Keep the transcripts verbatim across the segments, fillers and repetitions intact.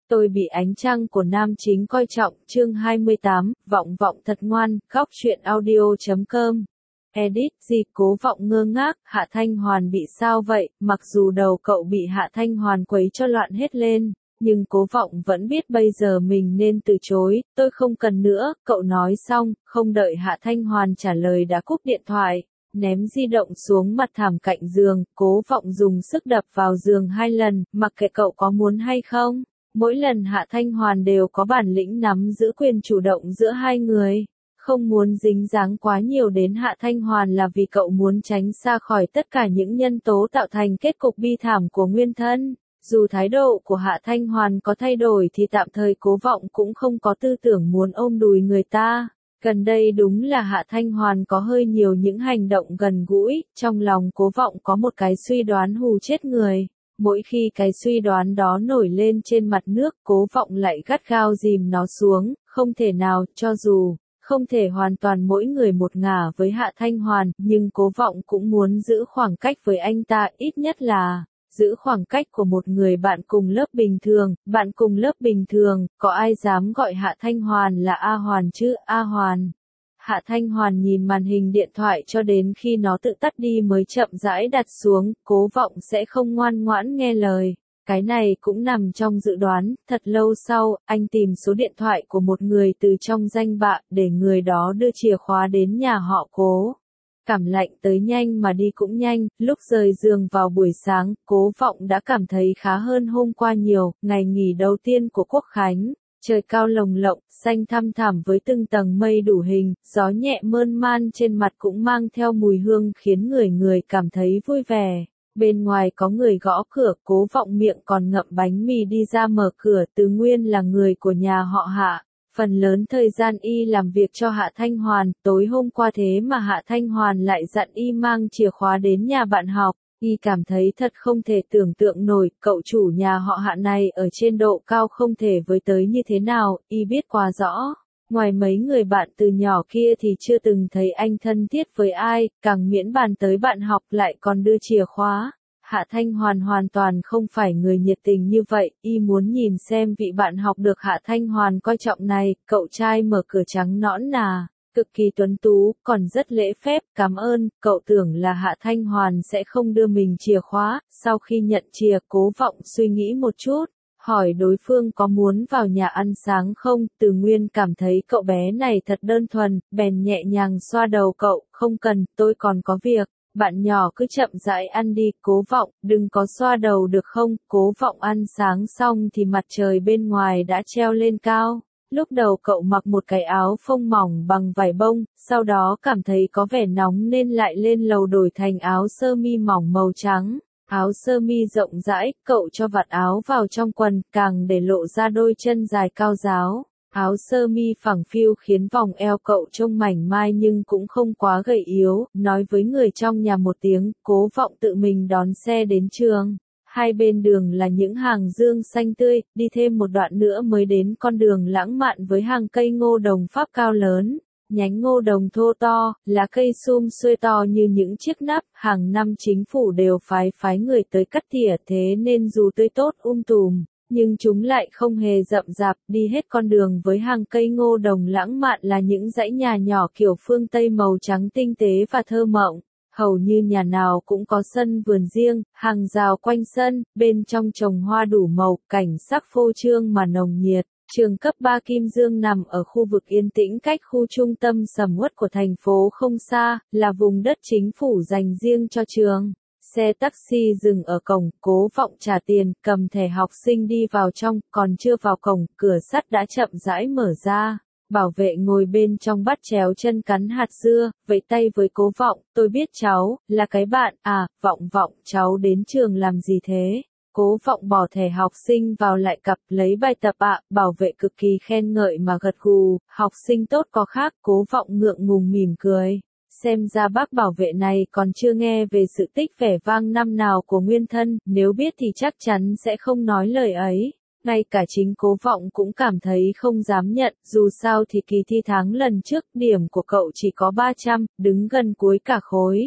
Tôi bị ánh trăng của nam chính coi trọng, chương hai mươi tám, vọng vọng thật ngoan, góc truyện audio chấm com. Edit, gì Cố Vọng ngơ ngác, Hạ Thanh Hoàn bị sao vậy, mặc dù đầu cậu bị Hạ Thanh Hoàn quấy cho loạn hết lên, nhưng Cố Vọng vẫn biết bây giờ mình nên từ chối, tôi không cần nữa, cậu nói xong, không đợi Hạ Thanh Hoàn trả lời đã cúp điện thoại, ném di động xuống mặt thảm cạnh giường, Cố Vọng dùng sức đập vào giường hai lần, mặc kệ cậu có muốn hay không. Mỗi lần Hạ Thanh Hoàn đều có bản lĩnh nắm giữ quyền chủ động giữa hai người. Không muốn dính dáng quá nhiều đến Hạ Thanh Hoàn là vì cậu muốn tránh xa khỏi tất cả những nhân tố tạo thành kết cục bi thảm của nguyên thân. Dù thái độ của Hạ Thanh Hoàn có thay đổi thì tạm thời Cố Vọng cũng không có tư tưởng muốn ôm đùi người ta. Gần đây đúng là Hạ Thanh Hoàn có hơi nhiều những hành động gần gũi, trong lòng Cố Vọng có một cái suy đoán hù chết người. Mỗi khi cái suy đoán đó nổi lên trên mặt nước, Cố Vọng lại gắt gao dìm nó xuống, không thể nào, cho dù không thể hoàn toàn mỗi người một ngả với Hạ Thanh Hoàn, nhưng Cố Vọng cũng muốn giữ khoảng cách với anh ta, ít nhất là giữ khoảng cách của một người bạn cùng lớp bình thường. Bạn cùng lớp bình thường, có ai dám gọi Hạ Thanh Hoàn là A Hoàn chứ? A Hoàn. Hạ Thanh Hoàn nhìn màn hình điện thoại cho đến khi nó tự tắt đi mới chậm rãi đặt xuống, Cố Vọng sẽ không ngoan ngoãn nghe lời. Cái này cũng nằm trong dự đoán. Thật lâu sau, anh tìm số điện thoại của một người từ trong danh bạ, để người đó đưa chìa khóa đến nhà họ Cố. Cảm lạnh tới nhanh mà đi cũng nhanh, lúc rời giường vào buổi sáng, Cố Vọng đã cảm thấy khá hơn hôm qua nhiều, ngày nghỉ đầu tiên của Quốc Khánh. Trời cao lồng lộng, xanh thăm thẳm với từng tầng mây đủ hình, gió nhẹ mơn man trên mặt cũng mang theo mùi hương khiến người người cảm thấy vui vẻ. Bên ngoài có người gõ cửa, Cố Vọng miệng còn ngậm bánh mì đi ra mở cửa. Từ Nguyên là người của nhà họ Hạ, phần lớn thời gian y làm việc cho Hạ Thanh Hoàn, tối hôm qua thế mà Hạ Thanh Hoàn lại dặn y mang chìa khóa đến nhà bạn học. Y cảm thấy thật không thể tưởng tượng nổi, cậu chủ nhà họ Hạ này ở trên độ cao không thể với tới như thế nào, y biết quá rõ. Ngoài mấy người bạn từ nhỏ kia thì chưa từng thấy anh thân thiết với ai, càng miễn bàn tới bạn học lại còn đưa chìa khóa. Hạ Thanh Hoàn hoàn toàn không phải người nhiệt tình như vậy, y muốn nhìn xem vị bạn học được Hạ Thanh Hoàn coi trọng này. Cậu trai mở cửa trắng nõn nà, cực kỳ tuấn tú, còn rất lễ phép, cảm ơn. Cậu tưởng là Hạ Thanh Hoàn sẽ không đưa mình chìa khóa. Sau khi nhận chìa, Cố Vọng suy nghĩ một chút, hỏi đối phương có muốn vào nhà ăn sáng không. Từ Nguyên cảm thấy cậu bé này thật đơn thuần, bèn nhẹ nhàng xoa đầu cậu, không cần, tôi còn có việc. Bạn nhỏ cứ chậm rãi ăn đi. Cố Vọng, đừng có xoa đầu được không? Cố Vọng ăn sáng xong thì mặt trời bên ngoài đã treo lên cao. Lúc đầu cậu mặc một cái áo phông mỏng bằng vải bông, sau đó cảm thấy có vẻ nóng nên lại lên lầu đổi thành áo sơ mi mỏng màu trắng. Áo sơ mi rộng rãi, cậu cho vạt áo vào trong quần, càng để lộ ra đôi chân dài cao ráo. Áo sơ mi phẳng phiu khiến vòng eo cậu trông mảnh mai nhưng cũng không quá gầy yếu, nói với người trong nhà một tiếng. Cố Vọng tự mình đón xe đến trường. Hai bên đường là những hàng dương xanh tươi, đi thêm một đoạn nữa mới đến con đường lãng mạn với hàng cây ngô đồng Pháp cao lớn. Nhánh ngô đồng thô to, lá cây sum xuê to như những chiếc nắp, hàng năm chính phủ đều phái phái người tới cắt tỉa, thế nên dù tươi tốt um tùm, nhưng chúng lại không hề rậm rạp. Đi hết con đường với hàng cây ngô đồng lãng mạn là những dãy nhà nhỏ kiểu phương Tây màu trắng tinh tế và thơ mộng. Hầu như nhà nào cũng có sân vườn riêng, hàng rào quanh sân, bên trong trồng hoa đủ màu, cảnh sắc phô trương mà nồng nhiệt. Trường cấp ba Kim Dương nằm ở khu vực yên tĩnh cách khu trung tâm sầm uất của thành phố không xa, là vùng đất chính phủ dành riêng cho trường. Xe taxi dừng ở cổng, Cố Vọng trả tiền, cầm thẻ học sinh đi vào trong, còn chưa vào cổng, cửa sắt đã chậm rãi mở ra. Bảo vệ ngồi bên trong bắt chéo chân cắn hạt dưa, vẫy tay với Cố Vọng, tôi biết cháu, là cái bạn, à, Vọng Vọng, cháu đến trường làm gì thế? Cố Vọng bỏ thẻ học sinh vào lại cặp, lấy bài tập ạ. À, bảo vệ cực kỳ khen ngợi mà gật gù, học sinh tốt có khác. Cố Vọng ngượng ngùng mỉm cười. Xem ra bác bảo vệ này còn chưa nghe về sự tích vẻ vang năm nào của nguyên thân, nếu biết thì chắc chắn sẽ không nói lời ấy. Ngay cả chính Cố Vọng cũng cảm thấy không dám nhận, dù sao thì kỳ thi tháng lần trước, điểm của cậu chỉ có ba trăm, đứng gần cuối cả khối.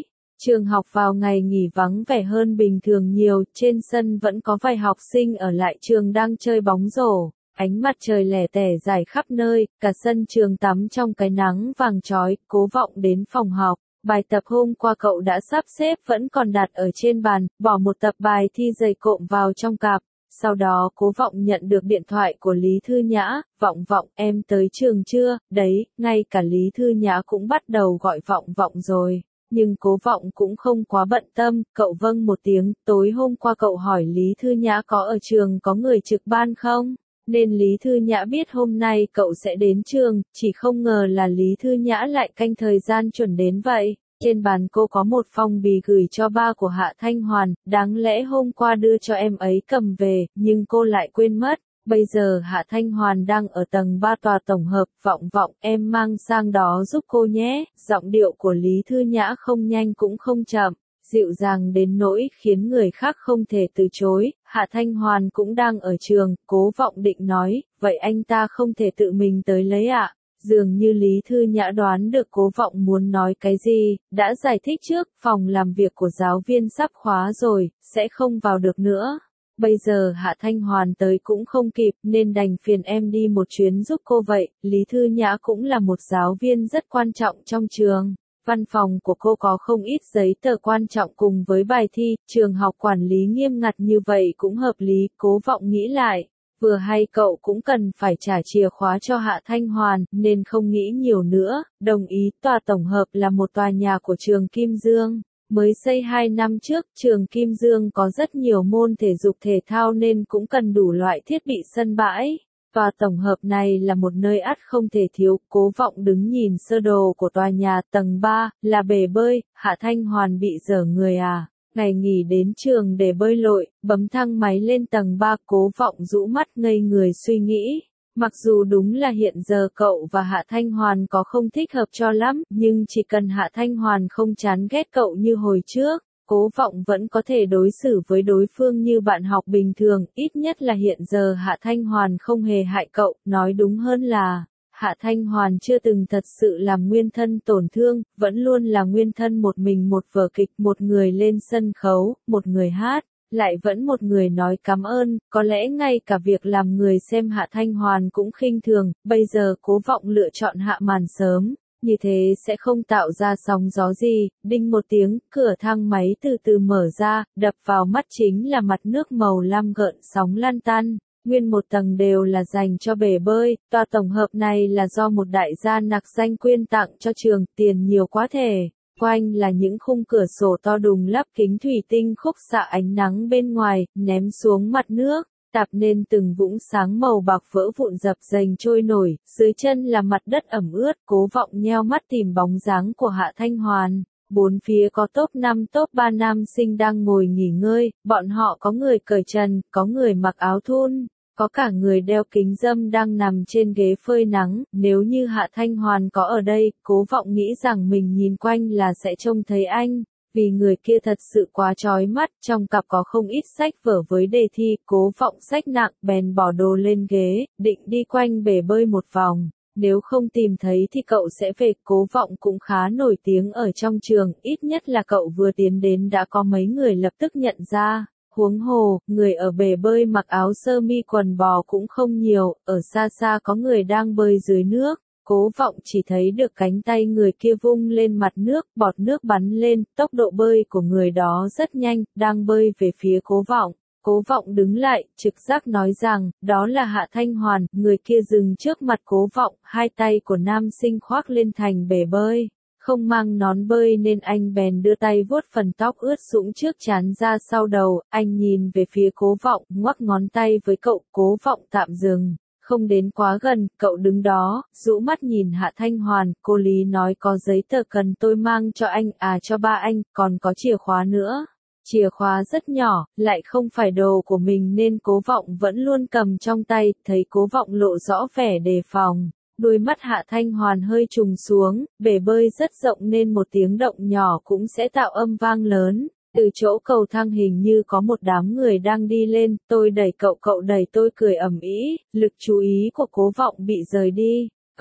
Trường học vào ngày nghỉ vắng vẻ hơn bình thường nhiều, trên sân vẫn có vài học sinh ở lại trường đang chơi bóng rổ. Ánh mặt trời lẻ tẻ rải khắp nơi, cả sân trường tắm trong cái nắng vàng chói. Cố Vọng đến phòng học, bài tập hôm qua cậu đã sắp xếp vẫn còn đặt ở trên bàn, bỏ một tập bài thi dày cộm vào trong cặp. Sau đó Cố Vọng nhận được điện thoại của Lý Thư Nhã. Vọng Vọng, em tới trường chưa? Đấy, ngay cả Lý Thư Nhã cũng bắt đầu gọi Vọng Vọng rồi. Nhưng Cố Vọng cũng không quá bận tâm, cậu vâng một tiếng. Tối hôm qua cậu hỏi Lý Thư Nhã có ở trường có người trực ban không? Nên Lý Thư Nhã biết hôm nay cậu sẽ đến trường, chỉ không ngờ là Lý Thư Nhã lại canh thời gian chuẩn đến vậy. Trên bàn cô có một phong bì gửi cho ba của Hạ Thanh Hoàn, đáng lẽ hôm qua đưa cho em ấy cầm về, nhưng cô lại quên mất. Bây giờ Hạ Thanh Hoàn đang ở tầng ba tòa tổng hợp. Vọng Vọng, em mang sang đó giúp cô nhé. Giọng điệu của Lý Thư Nhã không nhanh cũng không chậm, dịu dàng đến nỗi khiến người khác không thể từ chối. Hạ Thanh Hoàn cũng đang ở trường. Cố Vọng định nói, vậy anh ta không thể tự mình tới lấy ạ? À? Dường như Lý Thư Nhã đoán được Cố Vọng muốn nói cái gì, đã giải thích trước, phòng làm việc của giáo viên sắp khóa rồi, sẽ không vào được nữa. Bây giờ Hạ Thanh Hoàn tới cũng không kịp, nên đành phiền em đi một chuyến giúp cô vậy. Lý Thư Nhã cũng là một giáo viên rất quan trọng trong trường. Văn phòng của cô có không ít giấy tờ quan trọng cùng với bài thi, trường học quản lý nghiêm ngặt như vậy cũng hợp lý. Cố Vọng nghĩ lại, vừa hay cậu cũng cần phải trả chìa khóa cho Hạ Thanh Hoàn, nên không nghĩ nhiều nữa, đồng ý. Tòa tổng hợp là một tòa nhà của trường Kim Dương. Mới xây hai năm trước, trường Kim Dương có rất nhiều môn thể dục thể thao nên cũng cần đủ loại thiết bị sân bãi. Tòa tổng hợp này là một nơi ắt không thể thiếu. Cố Vọng đứng nhìn sơ đồ của tòa nhà. Tầng ba, là bể bơi. Hạ Thanh Hoàn bị dở người à? Ngày nghỉ đến trường để bơi lội, bấm thang máy lên tầng ba. Cố Vọng rũ mắt ngây người suy nghĩ. Mặc dù đúng là hiện giờ cậu và Hạ Thanh Hoàn có không thích hợp cho lắm, nhưng chỉ cần Hạ Thanh Hoàn không chán ghét cậu như hồi trước, Cố Vọng vẫn có thể đối xử với đối phương như bạn học bình thường. Ít nhất là hiện giờ Hạ Thanh Hoàn không hề hại cậu, nói đúng hơn là Hạ Thanh Hoàn chưa từng thật sự làm nguyên thân tổn thương, vẫn luôn là nguyên thân một mình một vở kịch, một người lên sân khấu, một người hát, lại vẫn một người nói cảm ơn. Có lẽ ngay cả việc làm người xem Hạ Thanh Hoàn cũng khinh thường. Bây giờ Cố Vọng lựa chọn hạ màn sớm, như thế sẽ không tạo ra sóng gió gì. Đinh một tiếng, cửa thang máy từ từ mở ra, đập vào mắt chính là mặt nước màu lam gợn sóng lan tan. Nguyên một tầng đều là dành cho bể bơi. Tòa tổng hợp này là do một đại gia nặc danh quyên tặng cho trường, tiền nhiều quá thể. Quanh là những khung cửa sổ to đùng lắp kính thủy tinh khúc xạ ánh nắng bên ngoài, ném xuống mặt nước, tạp nên từng vũng sáng màu bạc vỡ vụn dập dềnh trôi nổi. Dưới chân là mặt đất ẩm ướt. Cố Vọng nheo mắt tìm bóng dáng của Hạ Thanh Hoàn. Bốn phía có top năm top ba nam sinh đang ngồi nghỉ ngơi. Bọn họ có người cởi trần, có người mặc áo thun, có cả người đeo kính râm đang nằm trên ghế phơi nắng. Nếu như Hạ Thanh Hoàn có ở đây, Cố Vọng nghĩ rằng mình nhìn quanh là sẽ trông thấy anh. Vì người kia thật sự quá chói mắt, trong cặp có không ít sách vở với đề thi. Cố Vọng xách nặng, bèn bỏ đồ lên ghế, định đi quanh bể bơi một vòng. Nếu không tìm thấy thì cậu sẽ về. Cố Vọng cũng khá nổi tiếng ở trong trường, ít nhất là cậu vừa tiến đến đã có mấy người lập tức nhận ra. Huống hồ, người ở bể bơi mặc áo sơ mi quần bò cũng không nhiều, ở xa xa có người đang bơi dưới nước. Cố Vọng chỉ thấy được cánh tay người kia vung lên mặt nước, bọt nước bắn lên. Tốc độ bơi của người đó rất nhanh, đang bơi về phía Cố Vọng. Cố Vọng đứng lại, trực giác nói rằng, đó là Hạ Thanh Hoàn. Người kia dừng trước mặt Cố Vọng, hai tay của nam sinh khoác lên thành bể bơi. Không mang nón bơi nên anh bèn đưa tay vuốt phần tóc ướt sũng trước trán ra sau đầu. Anh nhìn về phía Cố Vọng, ngoắc ngón tay với cậu. Cố Vọng tạm dừng, không đến quá gần. Cậu đứng đó, rũ mắt nhìn Hạ Thanh Hoàn. Cô Lý nói có giấy tờ cần tôi mang cho anh, à cho ba anh, còn có chìa khóa nữa. Chìa khóa rất nhỏ, lại không phải đồ của mình nên Cố Vọng vẫn luôn cầm trong tay. Thấy Cố Vọng lộ rõ vẻ đề phòng, đôi mắt Hạ Thanh Hoàn hơi trùng xuống. Bể bơi rất rộng nên một tiếng động nhỏ cũng sẽ tạo âm vang lớn. Từ chỗ cầu thang hình như có một đám người đang đi lên. Tôi đẩy cậu, cậu đẩy tôi, cười ầm ĩ. Lực chú ý của Cố Vọng bị rời đi.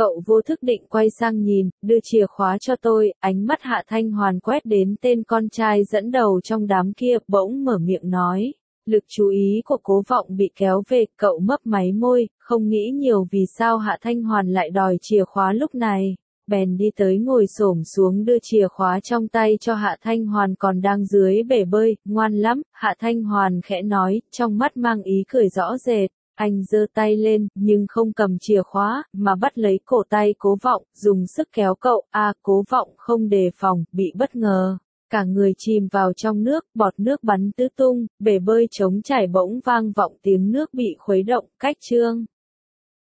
Cậu vô thức định quay sang nhìn, đưa chìa khóa cho tôi, ánh mắt Hạ Thanh Hoàn quét đến tên con trai dẫn đầu trong đám kia, bỗng mở miệng nói. Lực chú ý của Cố Vọng bị kéo về, cậu mấp máy môi, không nghĩ nhiều vì sao Hạ Thanh Hoàn lại đòi chìa khóa lúc này. Bèn đi tới ngồi xổm xuống đưa chìa khóa trong tay cho Hạ Thanh Hoàn còn đang dưới bể bơi, ngoan lắm, Hạ Thanh Hoàn khẽ nói, trong mắt mang ý cười rõ rệt. Anh giơ tay lên, nhưng không cầm chìa khóa, mà bắt lấy cổ tay Cố Vọng, dùng sức kéo cậu, a à, Cố Vọng không đề phòng, bị bất ngờ. Cả người chìm vào trong nước, bọt nước bắn tứ tung, bể bơi trống trải bỗng vang vọng tiếng nước bị khuấy động, cách chương.